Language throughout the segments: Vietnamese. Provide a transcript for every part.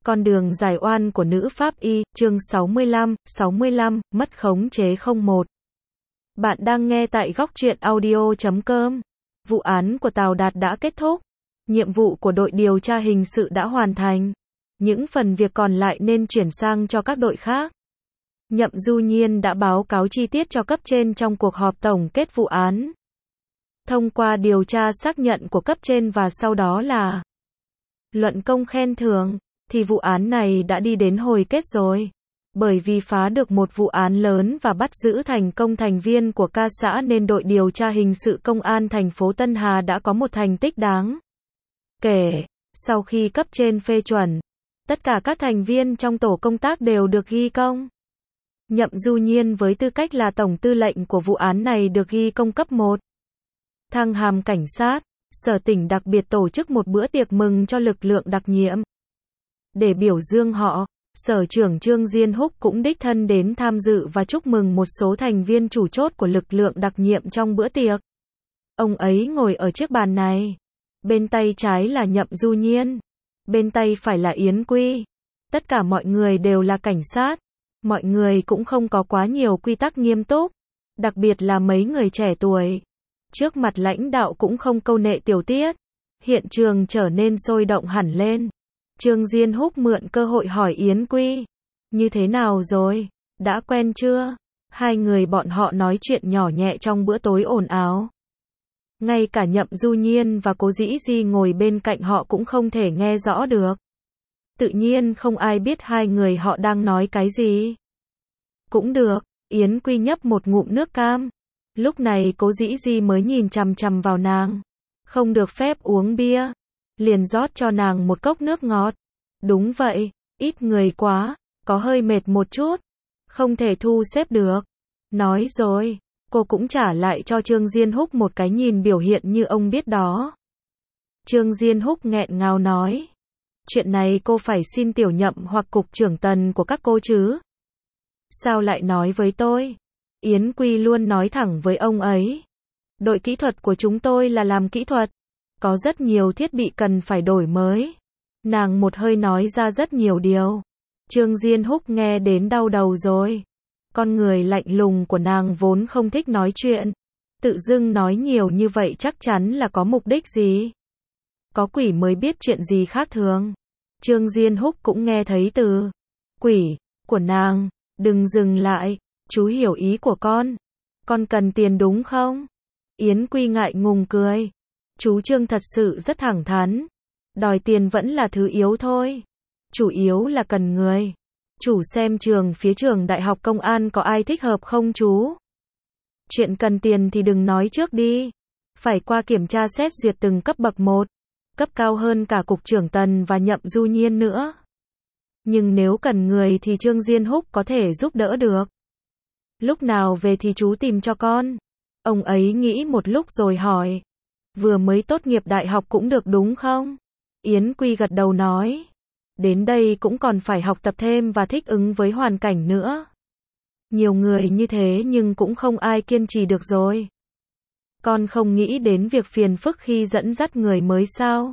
Con đường giải oan của nữ pháp y, chương 65, mất khống chế 01. Bạn đang nghe tại góc truyện audio.com. Vụ án của Tào Đạt đã kết thúc. Nhiệm vụ của đội điều tra hình sự đã hoàn thành. Những phần việc còn lại nên chuyển sang cho các đội khác. Nhậm Du Nhiên đã báo cáo chi tiết cho cấp trên trong cuộc họp tổng kết vụ án. Thông qua điều tra xác nhận của cấp trên và sau đó là luận công khen thưởng, thì vụ án này đã đi đến hồi kết rồi. Bởi vì phá được một vụ án lớn và bắt giữ thành công thành viên của ca xã nên đội điều tra hình sự công an thành phố Tân Hà đã có một thành tích đáng kể. Sau khi cấp trên phê chuẩn, tất cả các thành viên trong tổ công tác đều được ghi công. Nhậm Du Nhiên với tư cách là tổng tư lệnh của vụ án này được ghi công cấp 1. Thăng hàm cảnh sát, Sở tỉnh đặc biệt tổ chức một bữa tiệc mừng cho lực lượng đặc nhiệm. Để biểu dương họ, Sở trưởng Trương Diên Húc cũng đích thân đến tham dự và chúc mừng một số thành viên chủ chốt của lực lượng đặc nhiệm trong bữa tiệc. Ông ấy ngồi ở chiếc bàn này. Bên tay trái là Nhậm Du Nhiên. Bên tay phải là Yến Quy. Tất cả mọi người đều là cảnh sát. Mọi người cũng không có quá nhiều quy tắc nghiêm túc. Đặc biệt là mấy người trẻ tuổi. Trước mặt lãnh đạo cũng không câu nệ tiểu tiết. Hiện trường trở nên sôi động hẳn lên. Trương Diên Húc mượn cơ hội hỏi Yến Quy. Như thế nào rồi? Đã quen chưa? Hai người bọn họ nói chuyện nhỏ nhẹ trong bữa tối ồn ào. Ngay cả Nhậm Du Nhiên và Cố Dĩ Di ngồi bên cạnh họ cũng không thể nghe rõ được. Tự nhiên không ai biết hai người họ đang nói cái gì. Cũng được, Yến Quy nhấp một ngụm nước cam. Lúc này Cố Dĩ Di mới nhìn chằm chằm vào nàng. Không được phép uống bia. Liền rót cho nàng một cốc nước ngọt. Đúng vậy, ít người quá, có hơi mệt một chút. Không thể thu xếp được. Nói rồi, cô cũng trả lại cho Trương Diên Húc một cái nhìn biểu hiện như ông biết đó. Trương Diên Húc nghẹn ngào nói. Chuyện này cô phải xin tiểu Nhậm hoặc cục trưởng Tần của các cô chứ. Sao lại nói với tôi? Yến Quy luôn nói thẳng với ông ấy. Đội kỹ thuật của chúng tôi là làm kỹ thuật. Có rất nhiều thiết bị cần phải đổi mới. Nàng một hơi nói ra rất nhiều điều. Trương Diên Húc nghe đến đau đầu rồi. Con người lạnh lùng của nàng vốn không thích nói chuyện. Tự dưng nói nhiều như vậy chắc chắn là có mục đích gì. Có quỷ mới biết chuyện gì khác thường. Trương Diên Húc cũng nghe thấy từ quỷ của nàng. Đừng dừng lại, chú hiểu ý của con. Con cần tiền đúng không? Yến Quy ngại ngùng cười. Chú Trương thật sự rất thẳng thắn. Đòi tiền vẫn là thứ yếu thôi. Chủ yếu là cần người. Chủ xem trường phía trường đại học công an có ai thích hợp không chú? Chuyện cần tiền thì đừng nói trước đi. Phải qua kiểm tra xét duyệt từng cấp bậc một. Cấp cao hơn cả cục trưởng Tần và Nhậm Du Nhiên nữa. Nhưng nếu cần người thì Trương Diên Húc có thể giúp đỡ được. Lúc nào về thì chú tìm cho con. Ông ấy nghĩ một lúc rồi hỏi. Vừa mới tốt nghiệp đại học cũng được đúng không? Yến Quy gật đầu nói. Đến đây cũng còn phải học tập thêm và thích ứng với hoàn cảnh nữa. Nhiều người như thế nhưng cũng không ai kiên trì được rồi. Con không nghĩ đến việc phiền phức khi dẫn dắt người mới sao?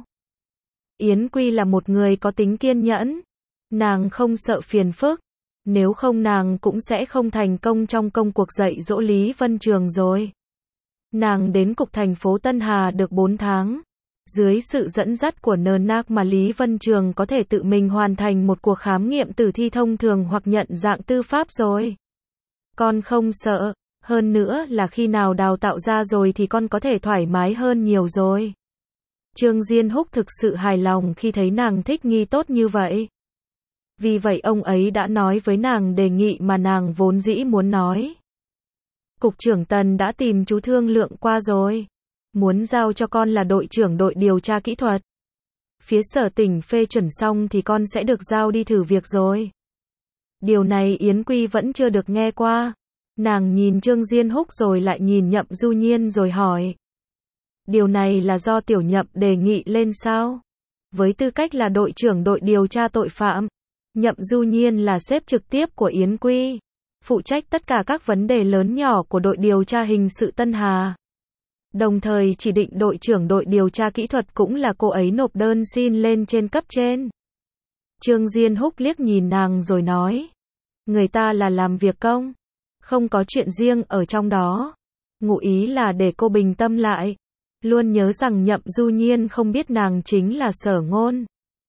Yến Quy là một người có tính kiên nhẫn. Nàng không sợ phiền phức. Nếu không nàng cũng sẽ không thành công trong công cuộc dạy dỗ Lý Vân Trường rồi. Nàng đến cục thành phố Tân Hà được 4 tháng. Dưới sự dẫn dắt của NNAC mà Lý Vân Trường có thể tự mình hoàn thành một cuộc khám nghiệm tử thi thông thường hoặc nhận dạng tư pháp rồi. Con không sợ, hơn nữa là khi nào đào tạo ra rồi thì con có thể thoải mái hơn nhiều rồi. Trương Diên Húc thực sự hài lòng khi thấy nàng thích nghi tốt như vậy. Vì vậy ông ấy đã nói với nàng đề nghị mà nàng vốn dĩ muốn nói. Cục trưởng Tần đã tìm chú thương lượng qua rồi. Muốn giao cho con là đội trưởng đội điều tra kỹ thuật. Phía sở tỉnh phê chuẩn xong thì con sẽ được giao đi thử việc rồi. Điều này Yến Quy vẫn chưa được nghe qua. Nàng nhìn Trương Diên Húc rồi lại nhìn Nhậm Du Nhiên rồi hỏi. Điều này là do tiểu Nhậm đề nghị lên sao? Với tư cách là đội trưởng đội điều tra tội phạm, Nhậm Du Nhiên là sếp trực tiếp của Yến Quy. Phụ trách tất cả các vấn đề lớn nhỏ của đội điều tra hình sự Tân Hà. Đồng thời chỉ định đội trưởng đội điều tra kỹ thuật cũng là cô ấy nộp đơn xin lên trên cấp trên. Trương Diên Húc liếc nhìn nàng rồi nói. Người ta là làm việc công. Không có chuyện riêng ở trong đó. Ngụ ý là để cô bình tâm lại. Luôn nhớ rằng Nhậm Du Nhiên không biết nàng chính là Sở Ngôn.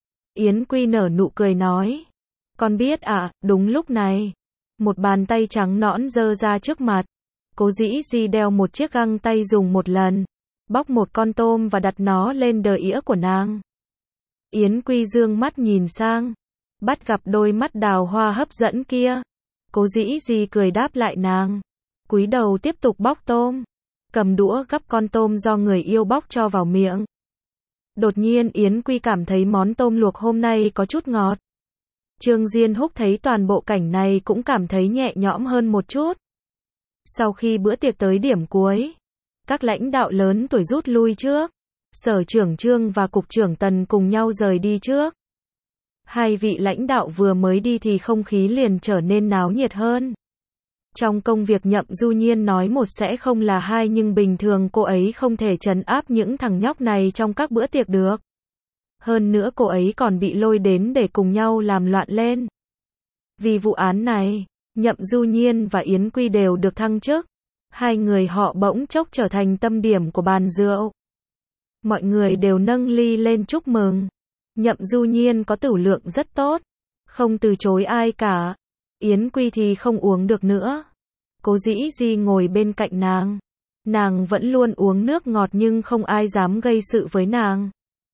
Yến Quy nở nụ cười nói. Con biết ạ, đúng lúc này. Một bàn tay trắng nõn giơ ra trước mặt. Cố Dĩ Di đeo một chiếc găng tay dùng một lần. Bóc một con tôm và đặt nó lên đờ ĩa của nàng. Yến Quy dương mắt nhìn sang. Bắt gặp đôi mắt đào hoa hấp dẫn kia. Cố Dĩ Di cười đáp lại nàng. Cúi đầu tiếp tục bóc tôm. Cầm đũa gắp con tôm do người yêu bóc cho vào miệng. Đột nhiên Yến Quy cảm thấy món tôm luộc hôm nay có chút ngọt. Trương Diên Húc thấy toàn bộ cảnh này cũng cảm thấy nhẹ nhõm hơn một chút. Sau khi bữa tiệc tới điểm cuối, các lãnh đạo lớn tuổi rút lui trước. Sở trưởng Trương và Cục trưởng Tần cùng nhau rời đi trước. Hai vị lãnh đạo vừa mới đi thì không khí liền trở nên náo nhiệt hơn. Trong công việc Nhậm Du Nhiên nói một sẽ không là hai, nhưng bình thường cô ấy không thể trấn áp những thằng nhóc này trong các bữa tiệc được. Hơn nữa cô ấy còn bị lôi đến để cùng nhau làm loạn lên. Vì vụ án này, Nhậm Du Nhiên và Yến Quy đều được thăng chức. Hai người họ bỗng chốc trở thành tâm điểm của bàn rượu. Mọi người đều nâng ly lên chúc mừng. Nhậm Du Nhiên có tửu lượng rất tốt, không từ chối ai cả. Yến Quy thì không uống được nữa. Cố Dĩ Di ngồi bên cạnh nàng. Nàng vẫn luôn uống nước ngọt nhưng không ai dám gây sự với nàng.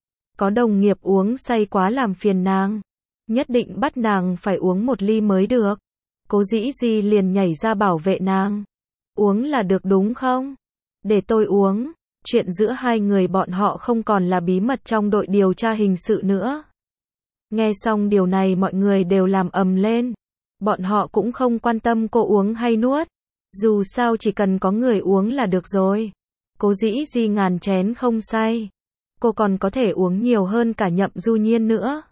Có đồng nghiệp uống say quá làm phiền nàng. Nhất định bắt nàng phải uống một ly mới được. Cố Dĩ Di liền nhảy ra bảo vệ nàng. Uống là được đúng không? Để tôi uống. Chuyện giữa hai người bọn họ không còn là bí mật trong đội điều tra hình sự nữa. Nghe xong điều này mọi người đều làm ầm lên. Bọn họ cũng không quan tâm cô uống hay nuốt. Dù sao chỉ cần có người uống là được rồi. Cố Dĩ Di ngàn chén không say. Cô còn có thể uống nhiều hơn cả Nhậm Du Nhiên nữa.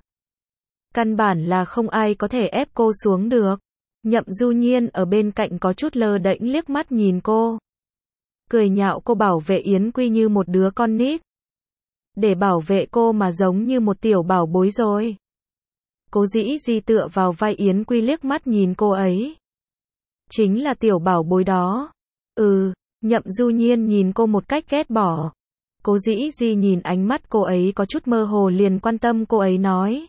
Căn bản là không ai có thể ép cô xuống được. Nhậm Du Nhiên ở bên cạnh có chút lơ đễnh liếc mắt nhìn cô. Cười nhạo cô bảo vệ Yến Quy như một đứa con nít. Để bảo vệ cô mà giống như một tiểu bảo bối rồi. Cố Dĩ Di tựa vào vai Yến Quy liếc mắt nhìn cô ấy. Chính là tiểu bảo bối đó. Nhậm Du Nhiên nhìn cô một cách ghét bỏ. Cố Dĩ Di nhìn ánh mắt cô ấy có chút mơ hồ liền quan tâm cô ấy nói.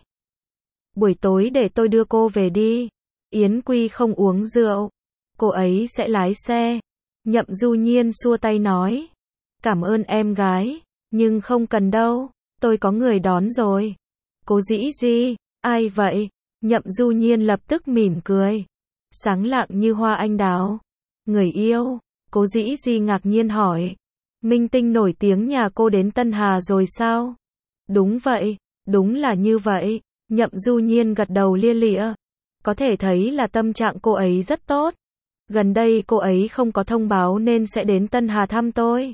Buổi tối để tôi đưa cô về đi. Yến Quy không uống rượu. Cô ấy sẽ lái xe. Nhậm Du Nhiên xua tay nói. Cảm ơn em gái. Nhưng không cần đâu. Tôi có người đón rồi. Cố Dĩ Di. Ai vậy? Nhậm Du Nhiên lập tức mỉm cười. Sáng lạng như hoa anh đào. Người yêu. Cố Dĩ Di ngạc nhiên hỏi. Minh tinh nổi tiếng nhà cô đến Tân Hà rồi sao? Đúng vậy. Đúng là như vậy. Nhậm Du Nhiên gật đầu lia lịa. Có thể thấy là tâm trạng cô ấy rất tốt. Gần đây cô ấy không có thông báo nên sẽ đến Tân Hà thăm tôi.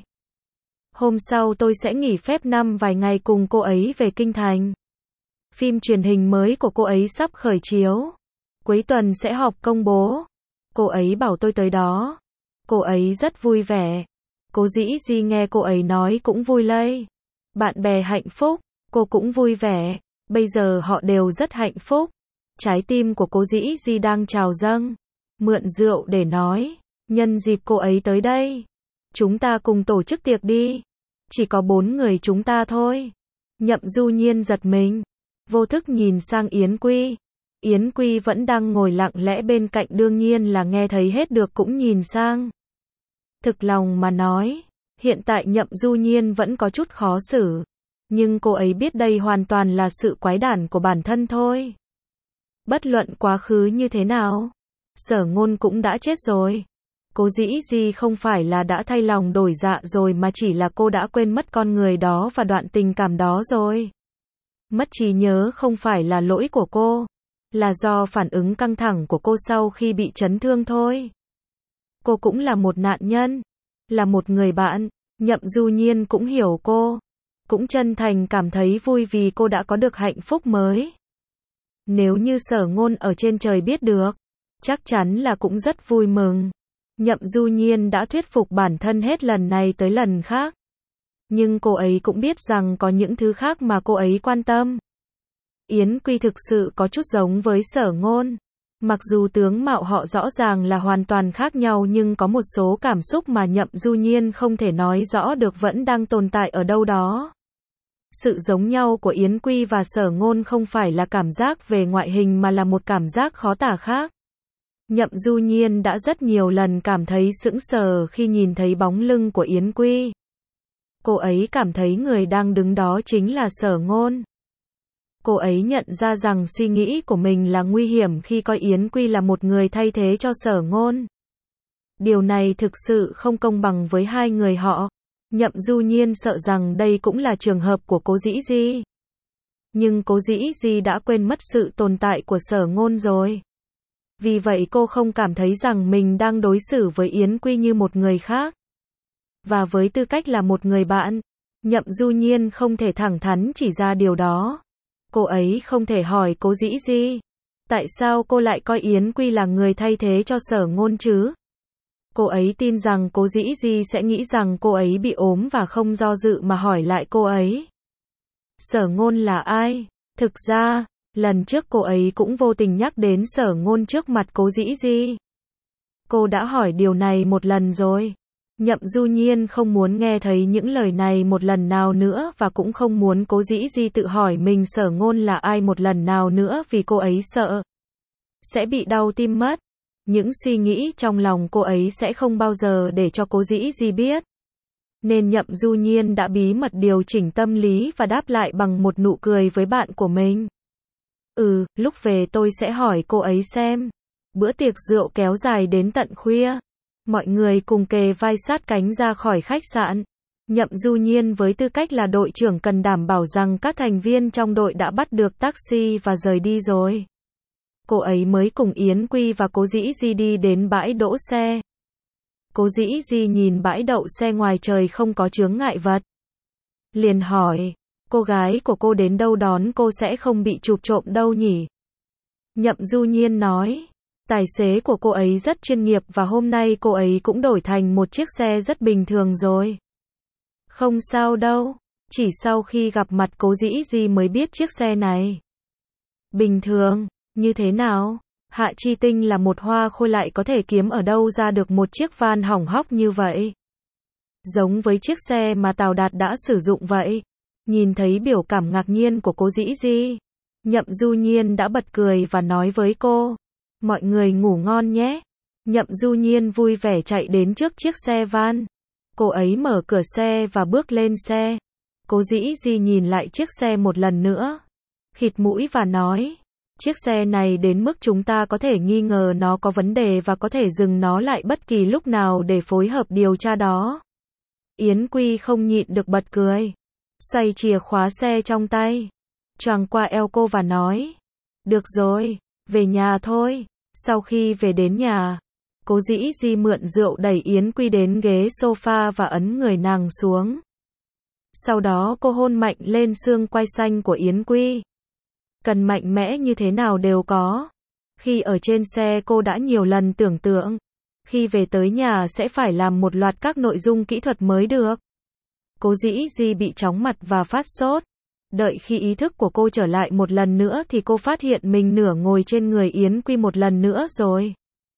Hôm sau tôi sẽ nghỉ phép vài ngày cùng cô ấy về Kinh Thành. Phim truyền hình mới của cô ấy sắp khởi chiếu. Cuối tuần sẽ họp công bố. Cô ấy bảo tôi tới đó. Cô ấy rất vui vẻ. Cố Dĩ Di nghe cô ấy nói cũng vui lây. Bạn bè hạnh phúc, cô cũng vui vẻ. Bây giờ họ đều rất hạnh phúc. Trái tim của Cố Dĩ Di đang trào dâng. Mượn rượu để nói. Nhân dịp cô ấy tới đây. Chúng ta cùng tổ chức tiệc đi. Chỉ có 4 người chúng ta thôi. Nhậm Du Nhiên giật mình. Vô thức nhìn sang Yến Quy. Yến Quy vẫn đang ngồi lặng lẽ bên cạnh đương nhiên là nghe thấy hết được cũng nhìn sang. Thực lòng mà nói. Hiện tại Nhậm Du Nhiên vẫn có chút khó xử. Nhưng cô ấy biết đây hoàn toàn là sự quái đản của bản thân thôi. Bất luận quá khứ như thế nào. Sở Ngôn cũng đã chết rồi. Cố Dĩ Di không phải là đã thay lòng đổi dạ rồi mà chỉ là cô đã quên mất con người đó và đoạn tình cảm đó rồi. Mất trí nhớ không phải là lỗi của cô. Là do phản ứng căng thẳng của cô sau khi bị chấn thương thôi. Cô cũng là một nạn nhân. Là một người bạn. Nhậm Du Nhiên cũng hiểu cô. Cũng chân thành cảm thấy vui vì cô đã có được hạnh phúc mới. Nếu như Sở Ngôn ở trên trời biết được, chắc chắn là cũng rất vui mừng. Nhậm Du Nhiên đã thuyết phục bản thân hết lần này tới lần khác. Nhưng cô ấy cũng biết rằng có những thứ khác mà cô ấy quan tâm. Yến Quy thực sự có chút giống với Sở Ngôn. Mặc dù tướng mạo họ rõ ràng là hoàn toàn khác nhau nhưng có một số cảm xúc mà Nhậm Du Nhiên không thể nói rõ được vẫn đang tồn tại ở đâu đó. Sự giống nhau của Yến Quy và Sở Ngôn không phải là cảm giác về ngoại hình mà là một cảm giác khó tả khác. Nhậm Du Nhiên đã rất nhiều lần cảm thấy sững sờ khi nhìn thấy bóng lưng của Yến Quy. Cô ấy cảm thấy người đang đứng đó chính là Sở Ngôn. Cô ấy nhận ra rằng suy nghĩ của mình là nguy hiểm khi coi Yến Quy là một người thay thế cho Sở Ngôn. Điều này thực sự không công bằng với hai người họ. Nhậm Du Nhiên sợ rằng đây cũng là trường hợp của Cố Dĩ Di. Nhưng Cố Dĩ Di đã quên mất sự tồn tại của Sở Ngôn rồi. Vì vậy cô không cảm thấy rằng mình đang đối xử với Yến Quy như một người khác. Và với tư cách là một người bạn, Nhậm Du Nhiên không thể thẳng thắn chỉ ra điều đó. Cô ấy không thể hỏi Cố Dĩ Di. Tại sao cô lại coi Yến Quy là người thay thế cho Sở Ngôn chứ? Cô ấy tin rằng Cố Dĩ Di sẽ nghĩ rằng cô ấy bị ốm và không do dự mà hỏi lại cô ấy. Sở Ngôn là ai? Thực ra, lần trước cô ấy cũng vô tình nhắc đến Sở Ngôn trước mặt Cố Dĩ Di. Cô đã hỏi điều này một lần rồi. Nhậm Du Nhiên không muốn nghe thấy những lời này một lần nào nữa và cũng không muốn Cố Dĩ Di tự hỏi mình Sở Ngôn là ai một lần nào nữa vì cô ấy sợ sẽ bị đau tim mất. Những suy nghĩ trong lòng cô ấy sẽ không bao giờ để cho Cố Dĩ Di biết. Nên Nhậm Du Nhiên đã bí mật điều chỉnh tâm lý và đáp lại bằng một nụ cười với bạn của mình. Lúc về tôi sẽ hỏi cô ấy xem. Bữa tiệc rượu kéo dài đến tận khuya. Mọi người cùng kề vai sát cánh ra khỏi khách sạn. Nhậm Du Nhiên với tư cách là đội trưởng cần đảm bảo rằng các thành viên trong đội đã bắt được taxi và rời đi rồi. Cô ấy mới cùng Yến Quy và Cố Dĩ Di đi đến bãi đỗ xe. Cố Dĩ Di nhìn bãi đậu xe ngoài trời không có chướng ngại vật. Liền hỏi, cô gái của cô đến đâu đón cô sẽ không bị chụp trộm đâu nhỉ? Nhậm Du Nhiên nói, tài xế của cô ấy rất chuyên nghiệp và hôm nay cô ấy cũng đổi thành một chiếc xe rất bình thường rồi. Không sao đâu, chỉ sau khi gặp mặt Cố Dĩ Di mới biết chiếc xe này. Bình thường, như thế nào? Hạ Chi Tinh là một hoa khôi lại có thể kiếm ở đâu ra được một chiếc van hỏng hóc như vậy? Giống với chiếc xe mà Tào Đạt đã sử dụng vậy. Nhìn thấy biểu cảm ngạc nhiên của Cố Dĩ Di, Nhậm Du Nhiên đã bật cười và nói với cô, mọi người ngủ ngon nhé. Nhậm Du Nhiên vui vẻ chạy đến trước chiếc xe van. Cô ấy mở cửa xe và bước lên xe. Cố Dĩ Di nhìn lại chiếc xe một lần nữa, khịt mũi và nói, chiếc xe này đến mức chúng ta có thể nghi ngờ nó có vấn đề và có thể dừng nó lại bất kỳ lúc nào để phối hợp điều tra đó. Yến Quy không nhịn được bật cười, xoay chìa khóa xe trong tay, choàng qua eo cô và nói, được rồi, về nhà thôi. Sau khi về đến nhà, Cố Dĩ Di mượn rượu đẩy Yến Quy đến ghế sofa và ấn người nàng xuống. Sau đó cô hôn mạnh lên xương quai xanh của Yến Quy. Cần mạnh mẽ như thế nào đều có. Khi ở trên xe cô đã nhiều lần tưởng tượng, khi về tới nhà sẽ phải làm một loạt các nội dung kỹ thuật mới được. Cố Dĩ Di bị chóng mặt và phát sốt. Đợi khi ý thức của cô trở lại một lần nữa thì cô phát hiện mình nửa ngồi trên người Yến Quy một lần nữa rồi.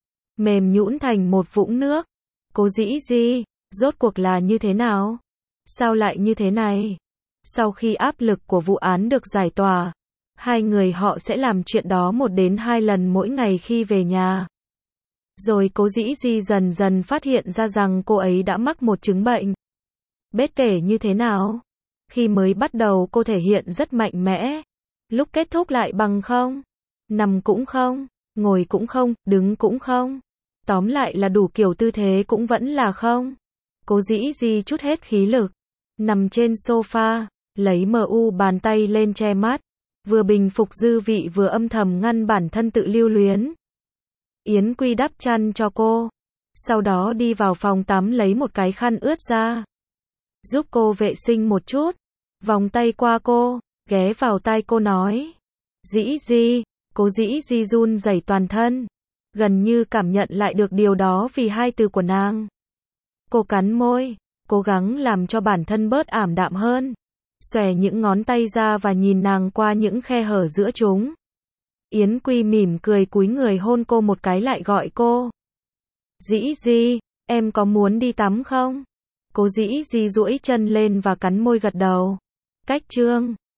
Mềm nhũn thành một vũng nước. Cố Dĩ Di, rốt cuộc là như thế nào? Sao lại như thế này? Sau khi áp lực của vụ án được giải tỏa, hai người họ sẽ làm chuyện đó 1 đến 2 lần mỗi ngày khi về nhà. Rồi Cố Dĩ Di dần dần phát hiện ra rằng cô ấy đã mắc một chứng bệnh. Bất kể như thế nào, khi mới bắt đầu cô thể hiện rất mạnh mẽ, lúc kết thúc lại bằng không. Nằm cũng không, ngồi cũng không, đứng cũng không. Tóm lại là đủ kiểu tư thế cũng vẫn là không. Cố Dĩ Di trút hết khí lực, nằm trên sofa, lấy bàn tay lên che mắt, vừa bình phục dư vị vừa âm thầm ngăn bản thân tự lưu luyến. Yến Quy đắp chăn cho cô, sau đó đi vào phòng tắm lấy một cái khăn ướt ra, giúp cô vệ sinh một chút, vòng tay qua cô, ghé vào tai cô nói, Dĩ Di. Cố Dĩ Di run rẩy toàn thân, gần như cảm nhận lại được điều đó vì hai từ của nàng. Cô cắn môi, cố gắng làm cho bản thân bớt ảm đạm hơn. xòe những ngón tay ra và nhìn nàng qua những khe hở giữa chúng. Yến Quy mỉm cười cúi người hôn cô một cái lại gọi cô. Dĩ Di, em có muốn đi tắm không? Cô Dĩ Di duỗi chân lên và cắn môi gật đầu. Cách chương